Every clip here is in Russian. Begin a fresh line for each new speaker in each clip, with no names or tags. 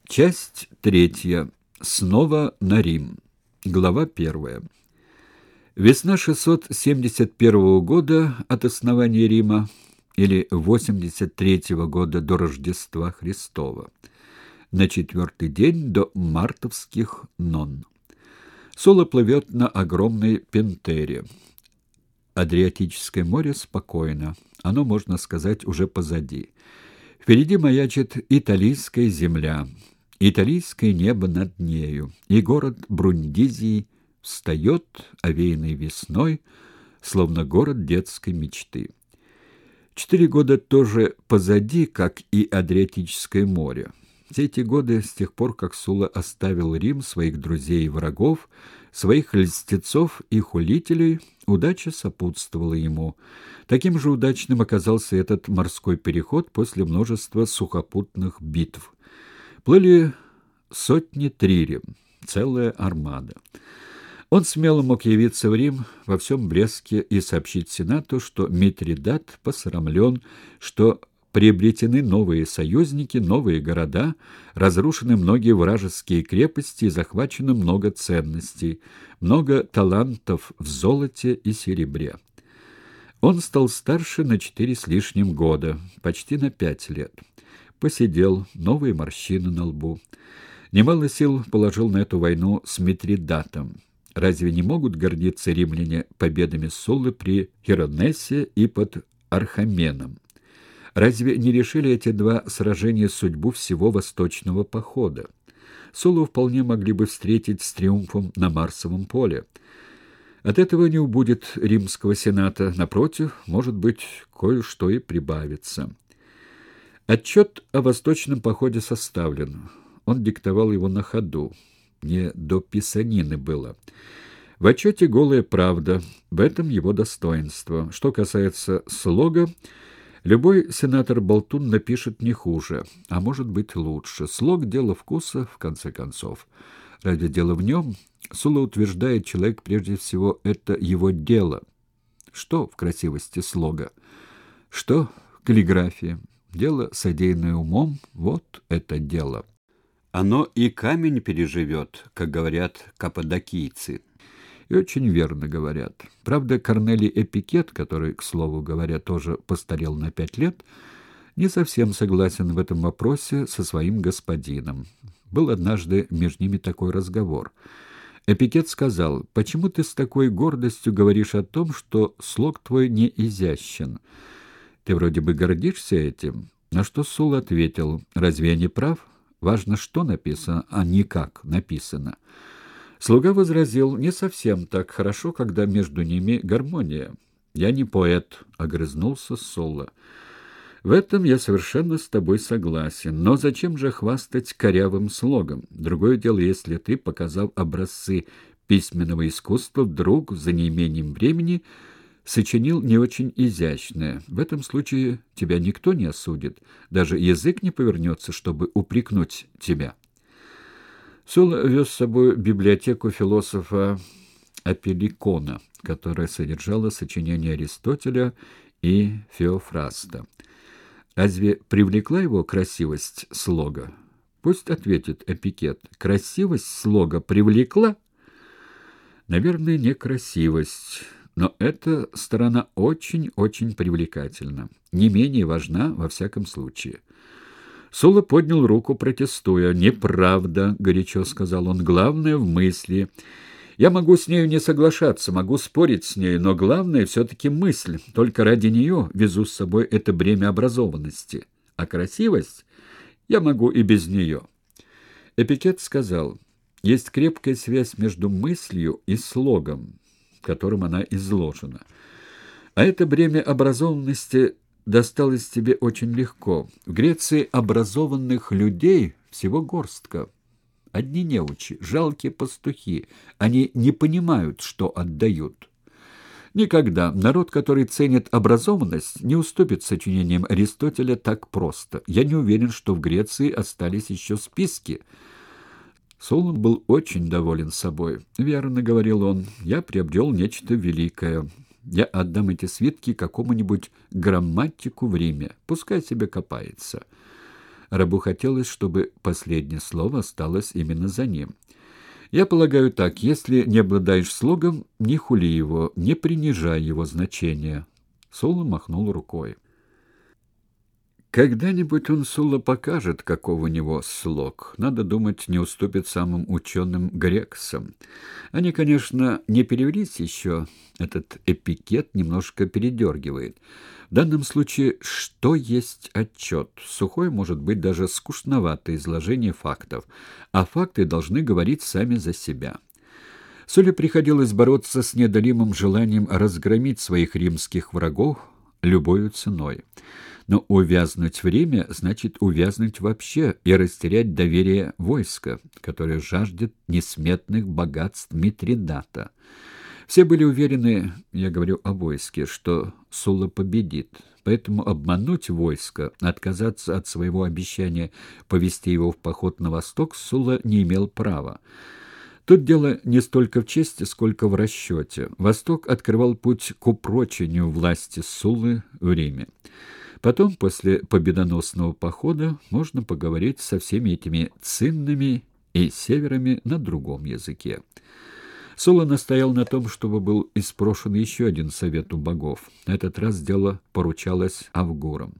Часть третья. Снова на Рим. Глава первая. Весна 671 года от основания Рима или 83 года до Рождества Христова. На четвертый день до мартовских нон. Сула плывет на огромной пентере. Адриатическое море спокойно. Оно, можно сказать, уже позади. Впереди маячит италийская земля. Италийское небо над нею, и город Брундизий встает, овеянный весной, словно город детской мечты. 4 года тоже позади, как и Адриатическое море. Все эти годы, с тех пор, как Сула оставил Рим, своих друзей и врагов, своих льстецов и хулителей, удача сопутствовала ему. Таким же удачным оказался этот морской переход после множества сухопутных битв. Плыли сотни трирем, целая армада. Он смело мог явиться в Рим во всем блеске и сообщить Сенату, что Митридат посрамлен, что приобретены новые союзники, новые города, разрушены многие вражеские крепости и захвачено много ценностей, много талантов в золоте и серебре. Он стал старше на 4 с лишним года, почти на 5 лет. Посидел, новые морщины на лбу. Немало сил положил на эту войну с Митридатом. Разве не могут гордиться римляне победами Суллы при Херонессе и под Архаменом? Разве не решили эти два сражения судьбу всего восточного похода? Суллу вполне могли бы встретить с триумфом на Марсовом поле. От этого не убудет римского сената. Напротив, может быть, кое-что и прибавится. Отчет о восточном походе составлен. Он диктовал его на ходу. Не до писанины было. В отчете голая правда. В этом его достоинство. Что касается слога, любой сенатор-болтун напишет не хуже, а может быть лучше. Слог — дело вкуса, в конце концов. Ради дела в нем, Сула утверждает, человек прежде всего это его дело. Что в красивости слога? Что в каллиграфии? Дело, содеянное умом, вот это дело. Оно и камень переживет, как говорят каппадокийцы. И очень верно говорят. Правда, Корнелий Эпикет, который, к слову говоря, тоже постарел на 5 лет, не совсем согласен в этом вопросе со своим господином. Был однажды между ними такой разговор. Эпикет сказал: «Почему ты с такой гордостью говоришь о том, что слог твой не изящен? Ты вроде бы гордишься этим». На что Сула ответил: «Разве я не прав? Важно, что написано, а не как написано». Слуга возразил: «Не совсем так хорошо, когда между ними гармония». «Я не поэт», — огрызнулся Сула. «В этом я совершенно с тобой согласен. Но зачем же хвастать корявым слогом? Другое дело, если ты, показав образцы письменного искусства, вдруг, за неимением времени, сочинил не очень изящное. В этом случае тебя никто не осудит. Даже язык не повернется, чтобы упрекнуть тебя». Сула вез с собой библиотеку философа Апелликона, которая содержала сочинения Аристотеля и Феофраста. Разве привлекла его красивость слога? Пусть ответит Эпикет: красивость слога привлекла? Наверное, не красивость. Но эта сторона очень-очень привлекательна, не менее важна во всяком случае. Сула поднял руку, протестуя. «Неправда», — горячо сказал он, — «главное в мысли. Я могу с нею не соглашаться, могу спорить с нею, но главное все-таки мысль. Только ради нее везу с собой это бремя образованности. А красивость я могу и без нее». Эпикет сказал: «Есть крепкая связь между мыслью и слогом, которым она изложена. А это бремя образованности досталось тебе очень легко. В Греции образованных людей всего горстка. Одни неучи, жалкие пастухи. Они не понимают, что отдают. Никогда народ, который ценит образованность, не уступит сочинениям Аристотеля так просто. Я не уверен, что в Греции остались еще списки». Сула был очень доволен собой. «Верно, — говорил он, — я приобрел нечто великое. Я отдам эти свитки какому-нибудь грамматику в Риме. Пускай себе копается. Рабу хотелось, чтобы последнее слово осталось именно за ним. Я полагаю так: если не обладаешь слогом, не хули его, не принижай его значения. Сулла махнул рукой. Когда-нибудь он, Сулла, покажет, каков у него слог. Надо думать, не уступит самым ученым грексам. Они, конечно, не перевелись еще. Этот эпикет немножко передергивает. В данном случае, что есть отчет? Сухой, может быть, даже скучноватое изложение фактов, а факты должны говорить сами за себя. Сулле приходилось бороться с неодолимым желанием разгромить своих римских врагов любою ценой. Но увязнуть в Риме значит увязнуть вообще и растерять доверие войска, которое жаждет несметных богатств Митридата. Все были уверены, я говорю о войске, что Сулла победит, поэтому обмануть войско, отказаться от своего обещания повести его в поход на восток Сулла не имел права. Тут дело не столько в чести, сколько в расчете. Восток открывал путь к упрочению власти Суллы в Риме. Потом, после победоносного похода, можно поговорить со всеми этими циннами и северами на другом языке. Сулла настоял на том, чтобы был испрошен еще один совет у богов. На этот раз дело поручалось Авгурам.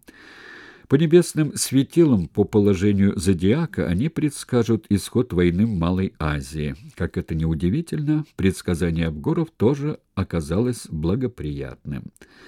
По небесным светилам, по положению зодиака, они предскажут исход войны в Малой Азии. Как это ни удивительно, предсказание Авгуров тоже оказалось благоприятным.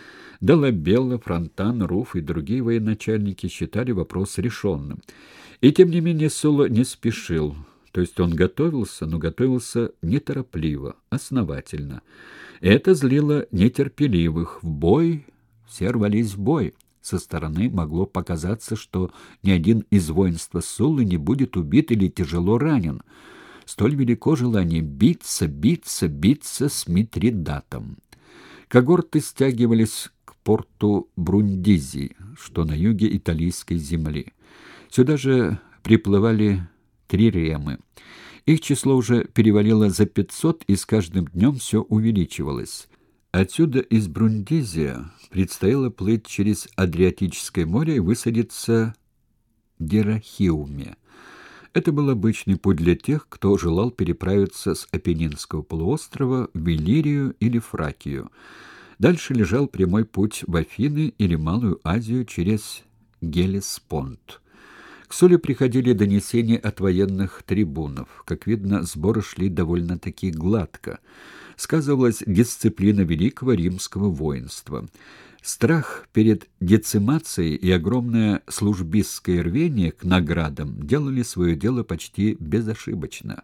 Долабелла, Фронтан, Руф и другие военачальники считали вопрос решенным. И тем не менее Сулла не спешил. То есть он готовился, но готовился неторопливо, основательно. Это злило нетерпеливых. В бой все рвались в бой. Со стороны могло показаться, что ни один из воинства Суллы не будет убит или тяжело ранен. Столь велико желание биться, биться, биться с Митридатом. Когорты стягивались к порту Брундизи, что на юге италийской земли. Сюда же приплывали триремы. Их число уже перевалило за 500, и с каждым днем все увеличивалось. Отсюда из Брундизия предстояло плыть через Адриатическое море и высадиться в Дирахиуме. Это был обычный путь для тех, кто желал переправиться с Апеннинского полуострова в Иллирию или Фракию. Дальше лежал прямой путь в Афины или Малую Азию через Геллеспонд. К Сулле приходили донесения от военных трибунов. Как видно, сборы шли довольно-таки гладко. Сказывалась дисциплина великого римского воинства. Страх перед децимацией и огромное службистское рвение к наградам делали свое дело почти безошибочно.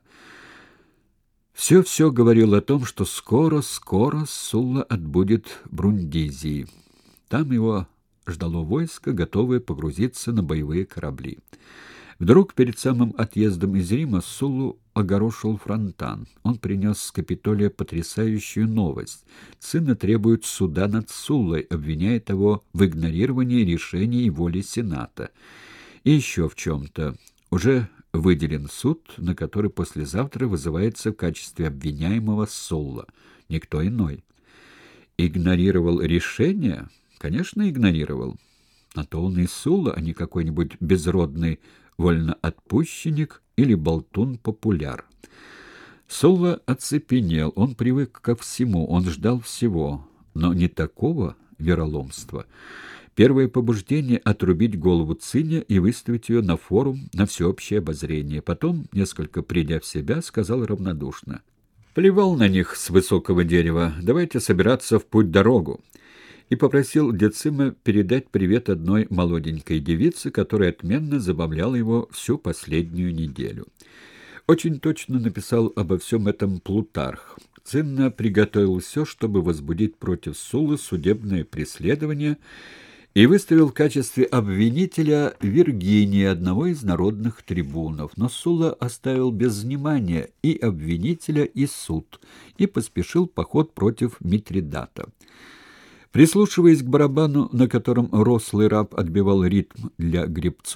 Все говорило о том, что скоро Сулла отбудет в Брундизии. Там его ждало войско, готовое погрузиться на боевые корабли. Вдруг перед самым отъездом из Рима Суллу огорошил Фронтан. Он принес с Капитолия потрясающую новость. Сына требуют суда над Суллой, обвиняя его в игнорировании решений и воли Сената. И еще в чем-то. Уже выделен суд, на который послезавтра вызывается в качестве обвиняемого Сулла. Никто иной. Игнорировал решение? Конечно, игнорировал. На то он и Сулла, а не какой-нибудь безродный вольноотпущенник или болтун-популяр. Сулла оцепенел, он привык ко всему, он ждал всего, но не такого вероломства. Первое побуждение — отрубить голову Циня и выставить ее на форум на всеобщее обозрение. Потом, несколько придя в себя, сказал равнодушно: «Плевал на них с высокого дерева, давайте собираться в путь-дорогу». И попросил Децима передать привет одной молоденькой девице, которая отменно забавляла его всю последнюю неделю. Очень точно написал обо всем этом Плутарх. Цинна приготовил все, чтобы возбудить против Суллы судебное преследование, и выставил в качестве обвинителя Виргиния, одного из народных трибунов. Но Сулла оставил без внимания и обвинителя, и суд, и поспешил в поход против Митридата. Прислушиваясь к барабану, на котором рослый раб отбивал ритм для гребцов,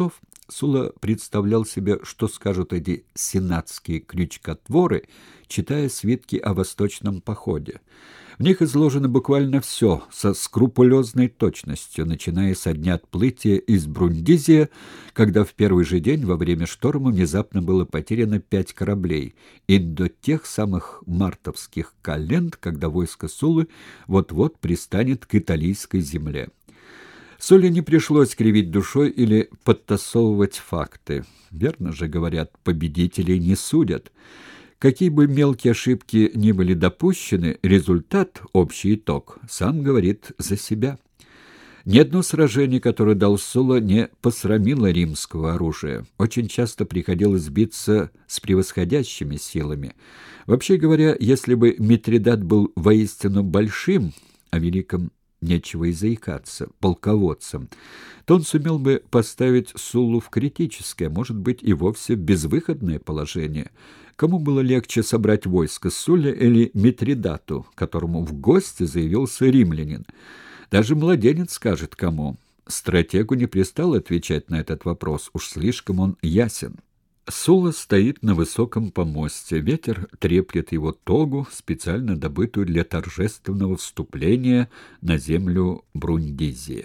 Сула представлял себе, что скажут эти сенатские крючкотворы, читая свитки о восточном походе. В них изложено буквально все со скрупулезной точностью, начиная со дня отплытия из Брундизия, когда в первый же день во время шторма внезапно было потеряно 5 кораблей, и до тех самых мартовских календ, когда войско Сулы вот-вот пристанет к италийской земле. Суле не пришлось кривить душой или подтасовывать факты. Верно же говорят, победителей не судят. Какие бы мелкие ошибки ни были допущены, результат, общий итог, сам говорит за себя. Ни одно сражение, которое дал Сула, не посрамило римского оружия. Очень часто приходилось биться с превосходящими силами. Вообще говоря, если бы Митридат был воистину большим, о великом нечего и заикаться, полководцем, то он сумел бы поставить Суллу в критическое, может быть, и вовсе безвыходное положение. Кому было легче собрать войско, Сулле или Митридату, которому в гости заявился римлянин? Даже младенец скажет, кому. Стратегу не пристало отвечать на этот вопрос, уж слишком он ясен. Сула стоит на высоком помосте, ветер треплет его тогу, специально добытую для торжественного вступления на землю Брундизия.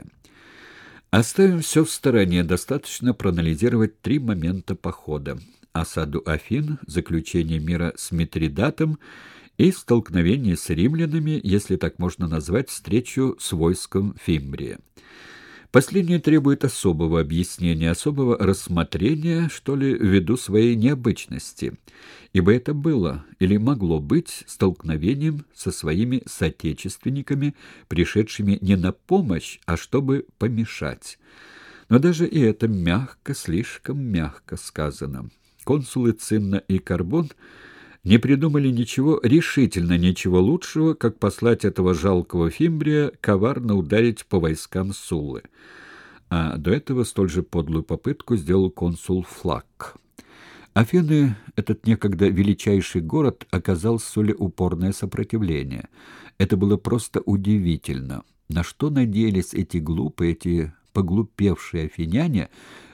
Оставим все в стороне, достаточно проанализировать 3 момента похода: осаду Афин, заключение мира с Митридатом и столкновение с римлянами, если так можно назвать встречу с войском Фимбрия. Последнее требует особого объяснения, особого рассмотрения, что ли, ввиду своей необычности, ибо это было или могло быть столкновением со своими соотечественниками, пришедшими не на помощь, а чтобы помешать. Но даже и это мягко, слишком мягко сказано. Консулы Цинна и Карбон не придумали ничего, решительно ничего лучшего, как послать этого жалкого Фимбрия коварно ударить по войскам Суллы. А до этого столь же подлую попытку сделал консул Флакк. Афины, этот некогда величайший город, оказал Сулле упорное сопротивление. Это было просто удивительно. На что надеялись эти глупые, эти поглупевшие афиняне,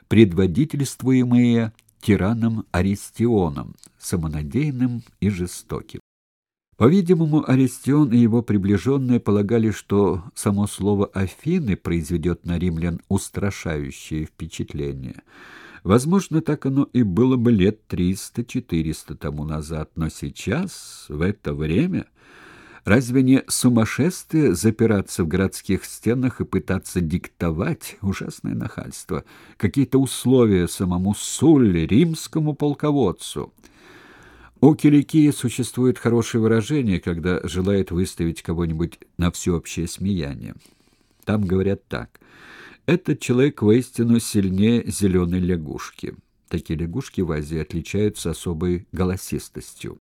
предводительствуемые тираном Аристионом, самонадеянным и жестоким. По-видимому, Аристион и его приближенные полагали, что само слово «Афины» произведет на римлян устрашающее впечатление. Возможно, так оно и было бы лет 300-400 тому назад, но сейчас, в это время... Разве не сумасшествие запираться в городских стенах и пытаться диктовать, ужасное нахальство, какие-то условия самому Сулле, римскому полководцу? У Киликии существует хорошее выражение, когда желает выставить кого-нибудь на всеобщее смеяние. Там говорят так: «Этот человек воистину сильнее зеленой лягушки». Такие лягушки в Азии отличаются особой голосистостью.